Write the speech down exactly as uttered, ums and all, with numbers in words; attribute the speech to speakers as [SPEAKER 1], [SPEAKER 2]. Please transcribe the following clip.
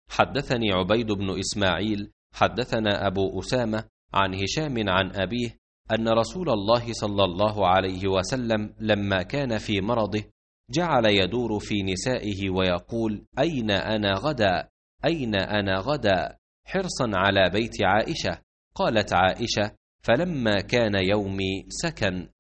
[SPEAKER 1] حدثني عبيد بن إسماعيل حدثنا أبو أسامة عن هشام عن أبيه أن رسول الله صلى الله عليه وسلم لما كان في مرضه جعل يدور في نسائه ويقول: أين أنا غدا؟ أين أنا غدا؟ حرصا على بيت عائشة. قالت عائشة: فلما كان يومي سكن.